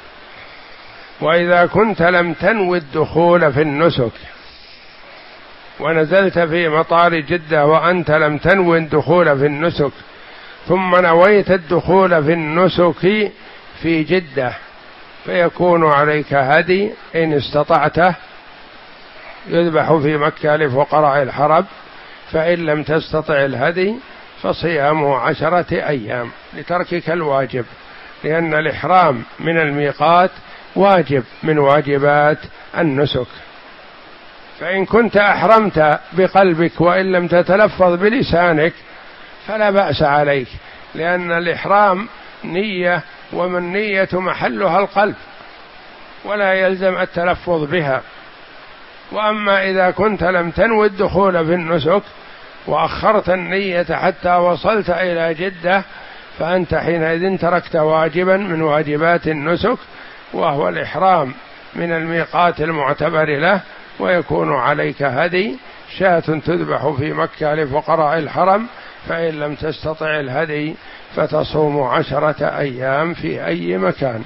وإذا كنت لم تنوي الدخول في النسك ونزلت في مطار جدة وأنت لم تنوي الدخول في النسك، ثم نويت الدخول في النسك في جدة، فيكون عليك هدي إن استطعته يذبح في مكة لفقراء الحرم، فإن لم تستطع الهدي فصيام عشرة أيام لتركك الواجب، لأن الإحرام من الميقات واجب من واجبات النسك. فإن كنت أحرمت بقلبك وإن لم تتلفظ بلسانك فلا بأس عليك، لأن الإحرام نية، ومن نية محلها القلب ولا يلزم التلفظ بها. وأما إذا كنت لم تنوي الدخول في النسك وأخرت النية حتى وصلت إلى جدة، فأنت حينئذ تركت واجبا من واجبات النسك، وهو الإحرام من الميقات المعتبر له، ويكون عليك هدي شاة تذبح في مكة لفقراء الحرم، فإن لم تستطع الهدي فتصوم عشرة أيام في أي مكان.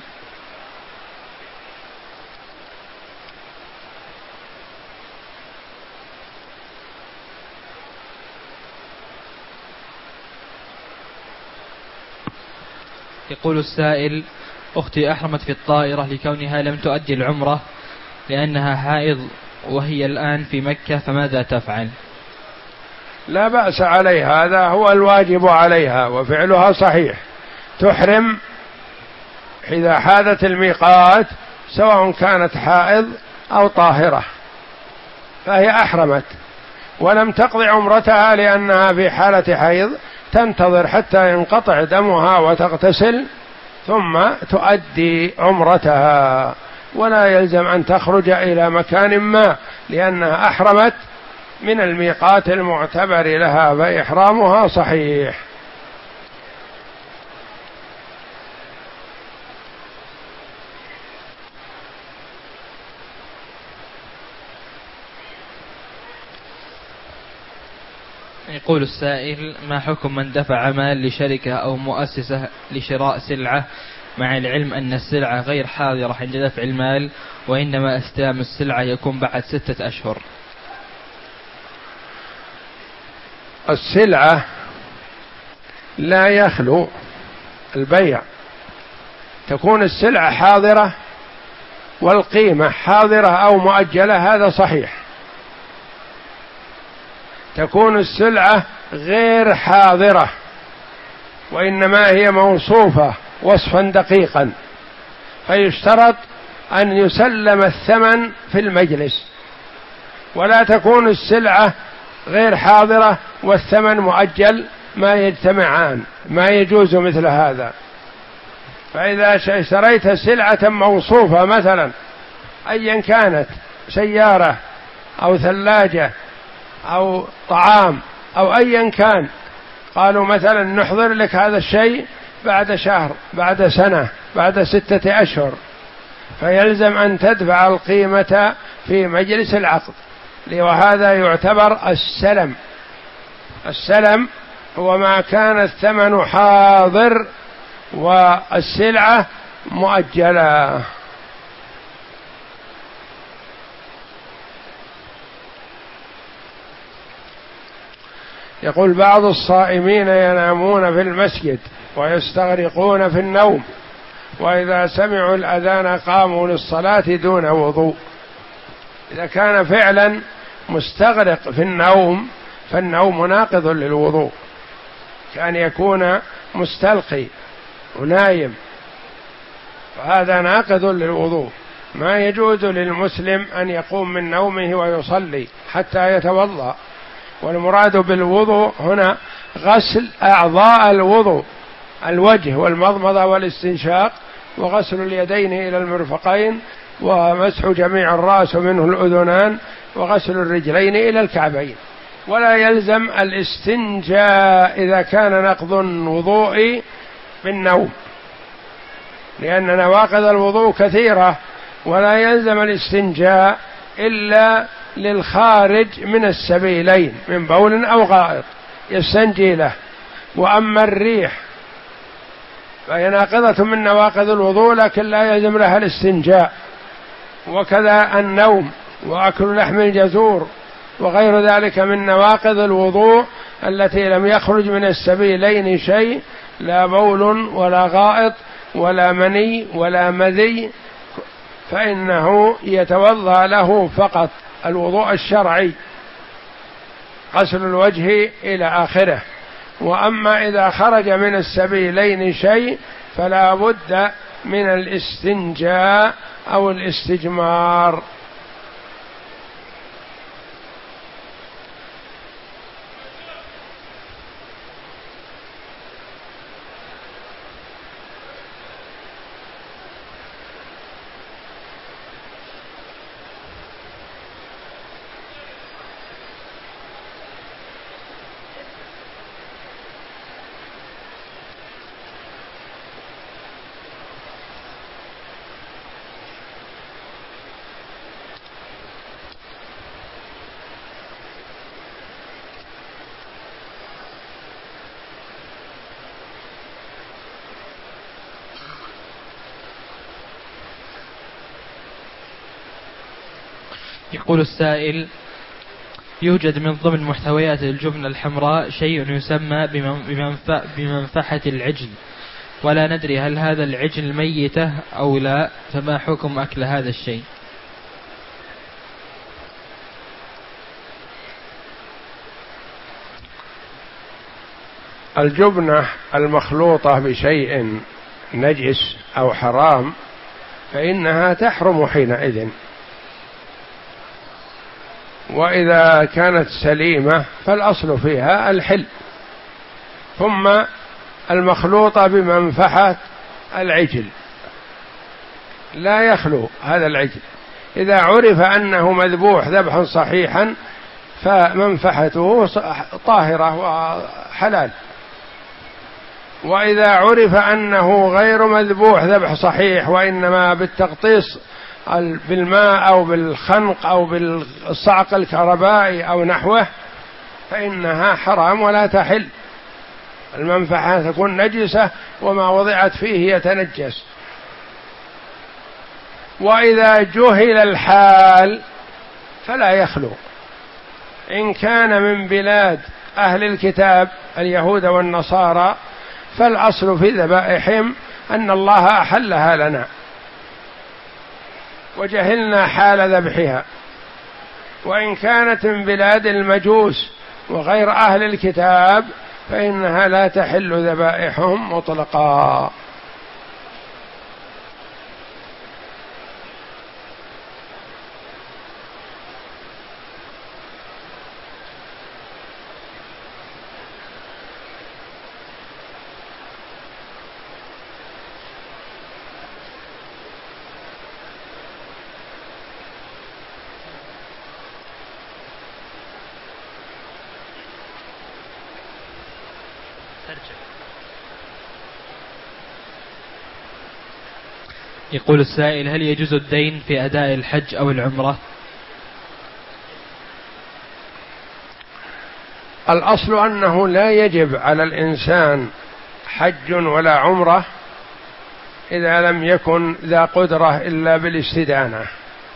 يقول السائل: أختي أحرمت في الطائرة لكونها لم تؤدي العمرة لأنها حائض وهي الآن في مكة، فماذا تفعل؟ لا بأس عليها، هذا هو الواجب عليها وفعلها صحيح. تحرم إذا حادت الميقات سواء كانت حائض أو طاهرة، فهي أحرمت ولم تقضي عمرتها لأنها في حالة حيض، تنتظر حتى ينقطع دمها وتغتسل ثم تؤدي عمرتها، ولا يلزم أن تخرج إلى مكان ما، لأنها أحرمت من الميقات المعتبر لها، فإحرامها صحيح. يقول السائل: ما حكم من دفع مال لشركة أو مؤسسة لشراء سلعة مع العلم أن السلعة غير حاضرة عند دفع المال، وإنما استلام السلعة يكون بعد ستة أشهر؟ السلعة لا يخلو البيع، تكون السلعة حاضرة والقيمة حاضرة أو مؤجلة، هذا صحيح. تكون السلعة غير حاضرة وإنما هي موصوفة وصفا دقيقا، فيشترط أن يسلم الثمن في المجلس، ولا تكون السلعة غير حاضرة والثمن مؤجل، ما يجتمعان، ما يجوز مثل هذا. فإذا اشتريت سلعة موصوفة مثلا أيا كانت، سيارة أو ثلاجة أو طعام أو أيا كان، قالوا مثلا نحضر لك هذا الشيء بعد شهر، بعد سنة، بعد ستة أشهر، فيلزم أن تدفع القيمة في مجلس العقد، وهذا يعتبر السلم. السلم هو ما كان الثمن حاضر والسلعة مؤجلة. يقول: بعض الصائمين ينامون في المسجد ويستغرقون في النوم، وإذا سمعوا الأذان قاموا للصلاة دون وضوء. إذا كان فعلا مستغرق في النوم فالنوم ناقض للوضوء، كان يكون مستلقي ونايم، فهذا ناقض للوضوء. ما يجوز للمسلم أن يقوم من نومه ويصلي حتى يتوضأ. والمراد بالوضوء هنا غسل أعضاء الوضوء: الوجه والمضمضة والاستنشاق، وغسل اليدين إلى المرفقين، ومسح جميع الرأس ومنه الأذنان، وغسل الرجلين إلى الكعبين. ولا يلزم الاستنجاء إذا كان نقض الوضوء بالنوم، لأن نواقض الوضوء كثيرة، ولا يلزم الاستنجاء إلا للخارج من السبيلين من بول أو غائط يستنجي له. وأما الريح فهي ناقضة من نواقض الوضوء لكن لا يلزم لها الاستنجاء. وكذا النوم وأكل لحم الجزور وغير ذلك من نواقض الوضوء التي لم يخرج من السبيلين شيء، لا بول ولا غائط ولا مني ولا مذي، فإنه يتوضأ له فقط الوضوء الشرعي، غسل الوجه إلى آخره. وأما إذا خرج من السبيلين شيء فلا بد من الاستنجاء أو الاستجمار. يقول السائل: يوجد من ضمن محتويات الجبنة الحمراء شيء يسمى بمنفحة العجل، ولا ندري هل هذا العجل ميتة أو لا، فما حكم أكل هذا الشيء؟ الجبنة المخلوطة بشيء نجس أو حرام فإنها تحرم حينئذ، وإذا كانت سليمة فالأصل فيها الحل. ثم المخلوطة بمنفحة العجل لا يخلو هذا العجل، إذا عرف أنه مذبوح ذبحا صحيحا فمنفحته طاهرة وحلال، وإذا عرف أنه غير مذبوح ذبح صحيح وإنما بالتقطيص بالماء أو بالخنق أو بالصعق الكهربائي أو نحوه فإنها حرام ولا تحل. المنفعة تكون نجسة وما وضعت فيه يتنجس. وإذا جهل الحال فلا يخلو. إن كان من بلاد أهل الكتاب اليهود والنصارى فالأصل في ذبائحهم أن الله أحلها لنا وجهلنا حال ذبحها. وإن كانت من بلاد المجوس وغير أهل الكتاب فإنها لا تحل ذبائحهم مطلقا. يقول السائل: هل يجوز الدين في أداء الحج أو العمرة؟ الأصل أنه لا يجب على الإنسان حج ولا عمرة إذا لم يكن ذا قدرة إلا بالاستدانة.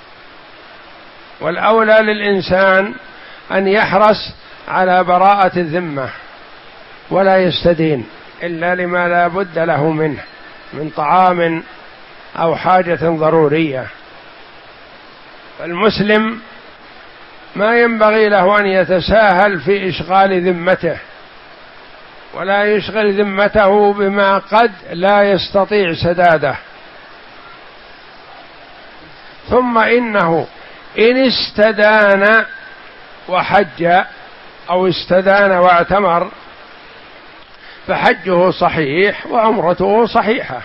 والأولى للإنسان أن يحرص على براءة الذمة ولا يستدين إلا لما لا بد له منه من طعام أو حاجة ضرورية. المسلم ما ينبغي له أن يتساهل في إشغال ذمته ولا يشغل ذمته بما قد لا يستطيع سداده. ثم إنه إن استدان وحج أو استدان واعتمر فحجه صحيح وعمرته صحيحة،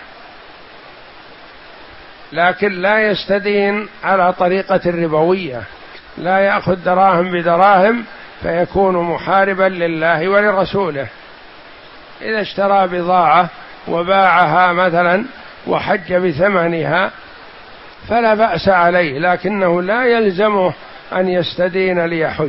لكن لا يستدين على طريقة الربوية، لا يأخذ دراهم بدراهم فيكون محاربا لله ولرسوله. إذا اشترى بضاعة وباعها مثلا وحج بثمنها فلا بأس عليه، لكنه لا يلزمه أن يستدين ليحج.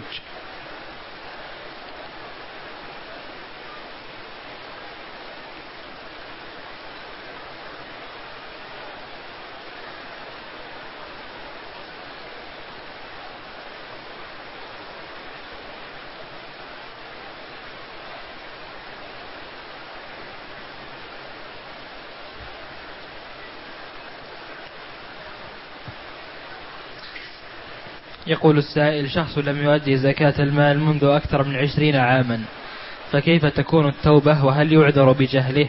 يقول السائل: شخص لم يؤدي زكاة المال منذ أكثر من عشرين عاما، فكيف تكون التوبة وهل يعذر بجهله؟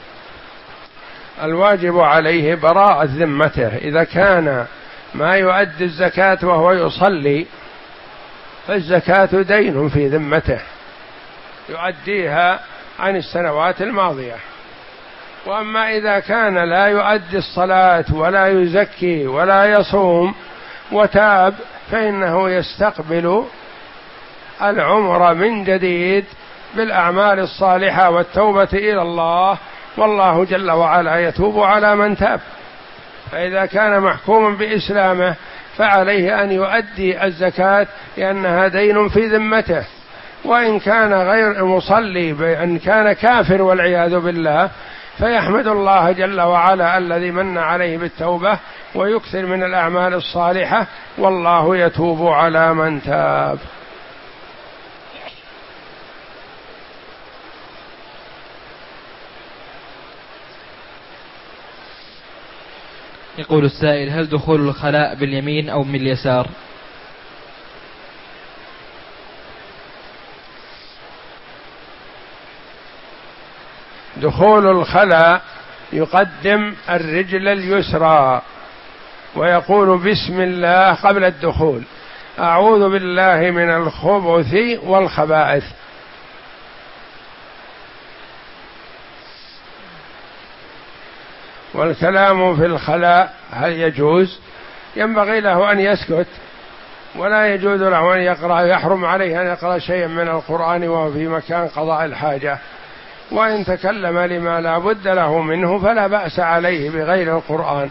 الواجب عليه براءة ذمته. إذا كان ما يؤدي الزكاة وهو يصلي فالزكاة دين في ذمته يؤديها عن السنوات الماضية. وأما إذا كان لا يؤدي الصلاة ولا يزكي ولا يصوم وتاب فإنه يستقبل العمر من جديد بالأعمال الصالحة والتوبة إلى الله، والله جل وعلا يتوب على من تاب. فإذا كان محكوما بإسلامه فعليه أن يؤدي الزكاة لأنها دين في ذمته. وإن كان غير مصلي بأن كان كافر والعياذ بالله فيحمد الله جل وعلا الذي من عليه بالتوبة ويكثر من الأعمال الصالحة، والله يتوب على من تاب. يقول السائل: هل دخول الخلاء باليمين أو من اليسار؟ دخول الخلاء يقدم الرجل اليسرى ويقول بسم الله قبل الدخول: أعوذ بالله من الخبث والخبائث. والكلام في الخلاء هل يجوز؟ ينبغي له أن يسكت، ولا يجوز له أن يقرأ، يحرم عليه أن يقرأ شيئا من القرآن وهو في مكان قضاء الحاجة. وإن تكلم لما لا بد له منه فلا بأس عليه بغير القرآن.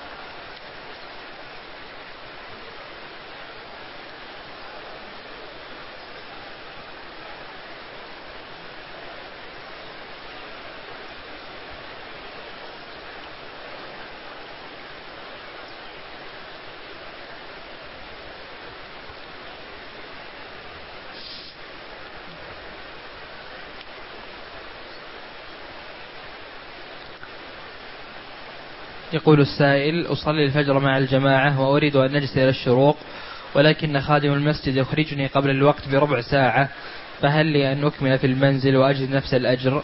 يقول السائل: أصلي الفجر مع الجماعة وأريد أن نجلس إلى الشروق، ولكن خادم المسجد يخرجني قبل الوقت بربع ساعة، فهل لي أن أكمل في المنزل وأجد نفس الأجر؟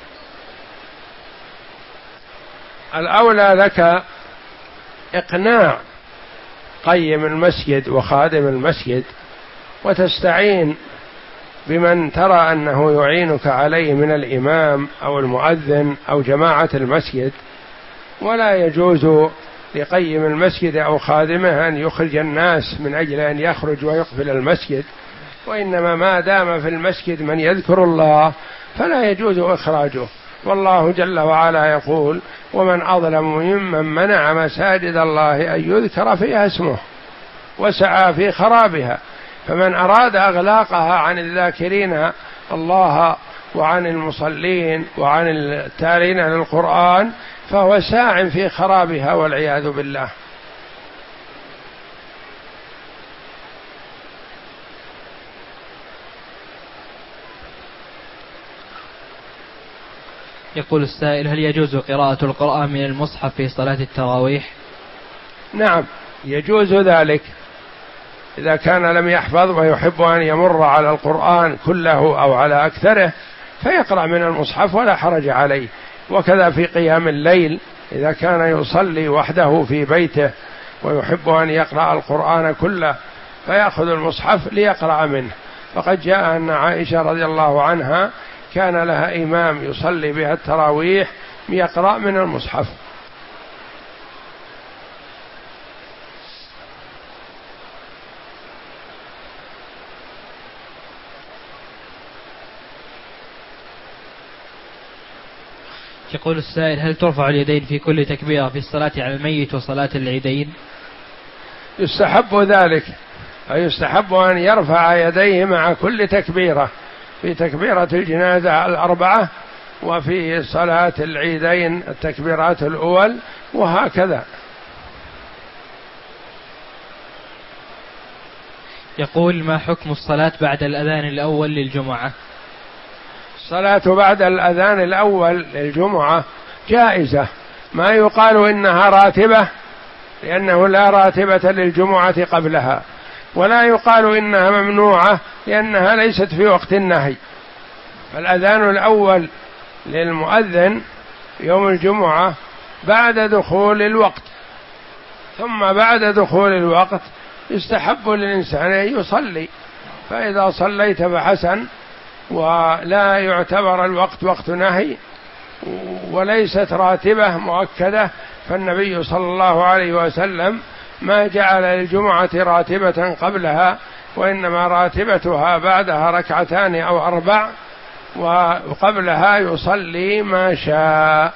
الأولى لك إقناع قيم المسجد وخادم المسجد، وتستعين بمن ترى أنه يعينك عليه من الإمام أو المؤذن أو جماعة المسجد. ولا يجوز لقيم المسجد أو خادمه أن يخرج الناس من أجل أن يخرج ويقفل المسجد، وإنما ما دام في المسجد من يذكر الله فلا يجوز إخراجه. والله جل وعلا يقول: ومن أظلم ممن منع مساجد الله أن يذكر فيها اسمه وسعى في خرابها. فمن أراد أغلاقها عن الذاكرين الله وعن المصلين وعن التالين للقرآن فهو ساع في خرابها والعياذ بالله. يقول السائل: هل يجوز قراءة القرآن من المصحف في صلاة التراويح؟ نعم، يجوز ذلك إذا كان لم يحفظ ويحب أن يمر على القرآن كله أو على أكثره فيقرأ من المصحف ولا حرج عليه. وكذا في قيام الليل إذا كان يصلي وحده في بيته ويحب أن يقرأ القرآن كله فيأخذ المصحف ليقرأ منه. فقد جاء أن عائشة رضي الله عنها كان لها إمام يصلي بها التراويح يقرأ من المصحف. يقول السائل: هل ترفع اليدين في كل تكبيرة في الصلاة على الميت وصلاة العيدين؟ يستحب ذلك، فيستحب أن يرفع يديه مع كل تكبيرة، في تكبيرة الجنازة الأربعة وفي صلاة العيدين التكبيرات الأول وهكذا. يقول: ما حكم الصلاة بعد الأذان الأول للجمعة؟ الصلاة بعد الأذان الأول للجمعة جائزة، ما يقال إنها راتبة لأنه لا راتبة للجمعة قبلها، ولا يقال إنها ممنوعة لأنها ليست في وقت النهي. فالأذان الأول للمؤذن يوم الجمعة بعد دخول الوقت، ثم بعد دخول الوقت يستحب للإنسان أن يصلي، فإذا صليت فحسن، ولا يعتبر الوقت وقت نهي وليست راتبة مؤكدة. فالنبي صلى الله عليه وسلم ما جعل للجمعة راتبة قبلها، وإنما راتبتها بعدها ركعتان أو أربع، وقبلها يصلي ما شاء.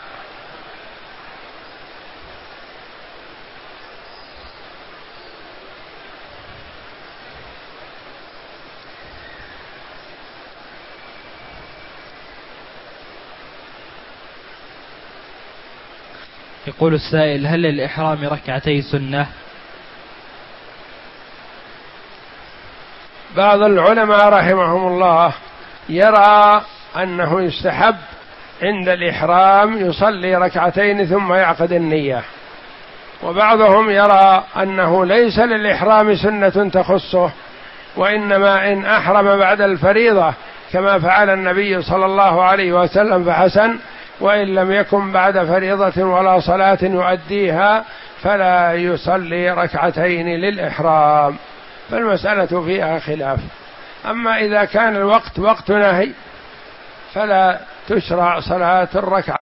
يقول السائل: هل للإحرام ركعتي سنة؟ بعض العلماء رحمهم الله يرى أنه يستحب عند الإحرام يصلي ركعتين ثم يعقد النية، وبعضهم يرى أنه ليس للإحرام سنة تخصه، وإنما إن أحرم بعد الفريضة كما فعل النبي صلى الله عليه وسلم فحسن، وإن لم يكن بعد فريضة ولا صلاة يؤديها فلا يصلي ركعتين للإحرام. فالمسألة فيها خلاف. أما إذا كان الوقت وقت نهي فلا تشرع صلاة الركعة